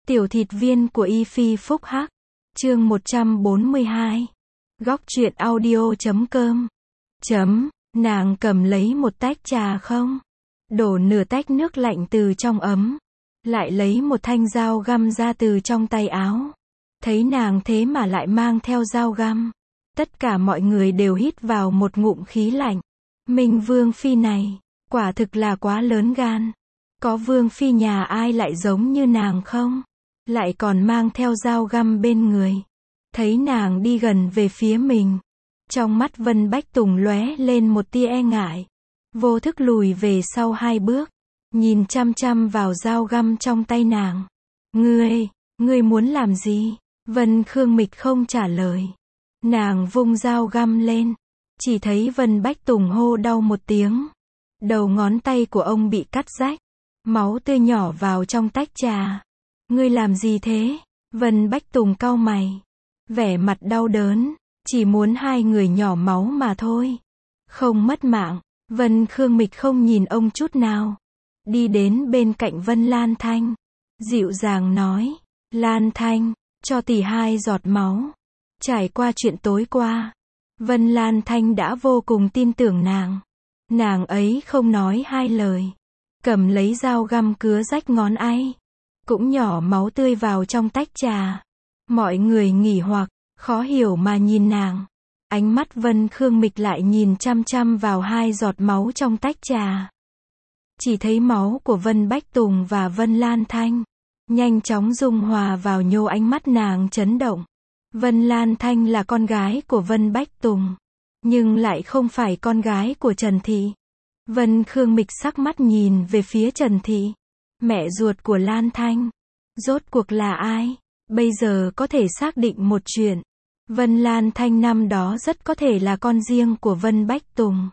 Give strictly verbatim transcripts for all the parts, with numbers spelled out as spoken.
Tiểu thịt viên của Y Phi Phúc Hắc. Chương một trăm bốn mươi hai. Góc truyện audio chấm com. Chấm, nàng cầm lấy một tách trà không? Đổ nửa tách nước lạnh từ trong ấm. Lại lấy một thanh dao găm ra từ trong tay áo. Thấy nàng thế mà lại mang theo dao găm. Tất cả mọi người đều hít vào một ngụm khí lạnh. Minh Vương Phi này, quả thực là quá lớn gan. Có Vương Phi nhà ai lại giống như nàng không? Lại còn mang theo dao găm bên người. Thấy nàng đi gần về phía mình. Trong mắt Vân Bách Tùng lóe lên một tia e ngại. Vô thức lùi về sau hai bước. Nhìn chăm chăm vào dao găm trong tay nàng. Ngươi, ngươi muốn làm gì? Vân Khương Mịch không trả lời. Nàng vung dao găm lên. Chỉ thấy Vân Bách Tùng hô đau một tiếng. Đầu ngón tay của ông bị cắt rách. Máu tươi nhỏ vào trong tách trà. Ngươi làm gì thế? Vân Bách Tùng cau mày. Vẻ mặt đau đớn. Chỉ muốn hai người nhỏ máu mà thôi. Không mất mạng. Vân Khương Mịch không nhìn ông chút nào. Đi đến bên cạnh Vân Lan Thanh. Dịu dàng nói. Lan Thanh, cho tỷ hai giọt máu. Trải qua chuyện tối qua. Vân Lan Thanh đã vô cùng tin tưởng nàng. Nàng ấy không nói hai lời. Cầm lấy dao găm cứa rách ngón tay. Cũng nhỏ máu tươi vào trong tách trà. Mọi người nghỉ hoặc, khó hiểu mà nhìn nàng. Ánh mắt Vân Khương Mịch lại nhìn chăm chăm vào hai giọt máu trong tách trà. Chỉ thấy máu của Vân Bách Tùng và Vân Lan Thanh nhanh chóng dung hòa vào nhô ánh mắt nàng chấn động. Vân Lan Thanh là con gái của Vân Bách Tùng, nhưng lại không phải con gái của Trần Thị. Vân Khương Mịch sắc mắt nhìn về phía Trần Thị, mẹ ruột của Lan Thanh. Rốt cuộc là ai? Bây giờ có thể xác định một chuyện. Vân Lan Thanh năm đó rất có thể là con riêng của Vân Bách Tùng.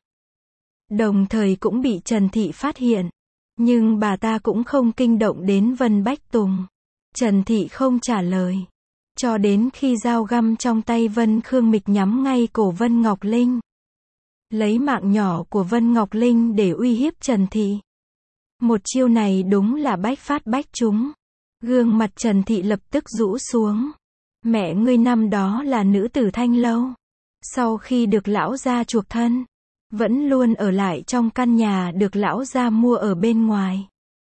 Đồng thời cũng bị Trần Thị phát hiện. Nhưng bà ta cũng không kinh động đến Vân Bách Tùng. Trần Thị không trả lời. Cho đến khi dao găm trong tay Vân Khương Mịch nhắm ngay cổ Vân Ngọc Linh. Lấy mạng nhỏ của Vân Ngọc Linh để uy hiếp Trần Thị. Một chiêu này đúng là bách phát bách trúng. Gương mặt Trần Thị lập tức rũ xuống. Mẹ ngươi năm đó là nữ tử Thanh Lâu. Sau khi được lão gia chuộc thân, vẫn luôn ở lại trong căn nhà được lão gia mua ở bên ngoài.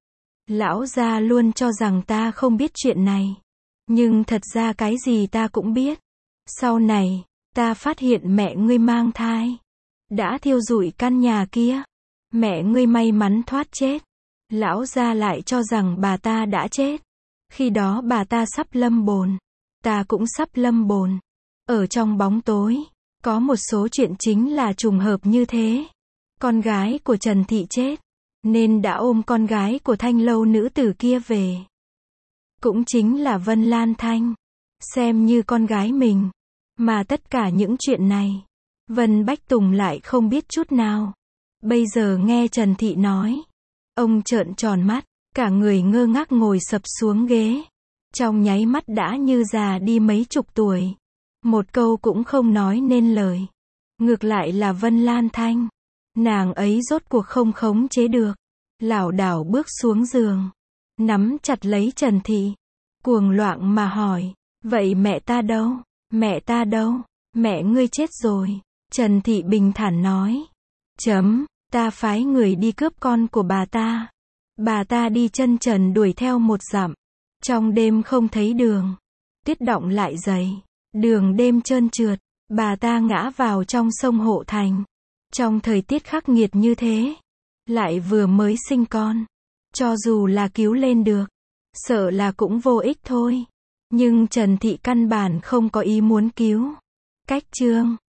Lão gia luôn cho rằng ta không biết chuyện này. Nhưng thật ra cái gì ta cũng biết. Sau này, ta phát hiện mẹ ngươi mang thai. Đã thiêu rụi căn nhà kia. Mẹ ngươi may mắn thoát chết. Lão gia lại cho rằng bà ta đã chết. Khi đó bà ta sắp lâm bồn. Ta cũng sắp lâm bồn. Ở trong bóng tối, có một số chuyện chính là trùng hợp như thế. Con gái của Trần Thị chết, nên đã ôm con gái của Thanh Lâu nữ tử kia về. Cũng chính là Vân Lan Thanh. Xem như con gái mình. Mà tất cả những chuyện này, Vân Bách Tùng lại không biết chút nào. Bây giờ nghe Trần Thị nói. Ông trợn tròn mắt, cả người ngơ ngác ngồi sập xuống ghế. Trong nháy mắt đã như già đi mấy chục tuổi. Một câu cũng không nói nên lời. Ngược lại là Vân Lan Thanh. Nàng ấy rốt cuộc không khống chế được. Lảo đảo bước xuống giường. Nắm chặt lấy Trần Thị. Cuồng loạn mà hỏi. Vậy mẹ ta đâu? Mẹ ta đâu? Mẹ ngươi chết rồi. Trần Thị bình thản nói. Chấm, ta phái người đi cướp con của bà ta. Bà ta đi chân trần đuổi theo một dặm. Trong đêm không thấy đường. Tuyết đọng lại dày. Đường đêm trơn trượt. Bà ta ngã vào trong sông Hộ Thành. Trong thời tiết khắc nghiệt như thế. Lại vừa mới sinh con. Cho dù là cứu lên được. Sợ là cũng vô ích thôi. Nhưng Trần Thị căn bản không có ý muốn cứu. Cách chương.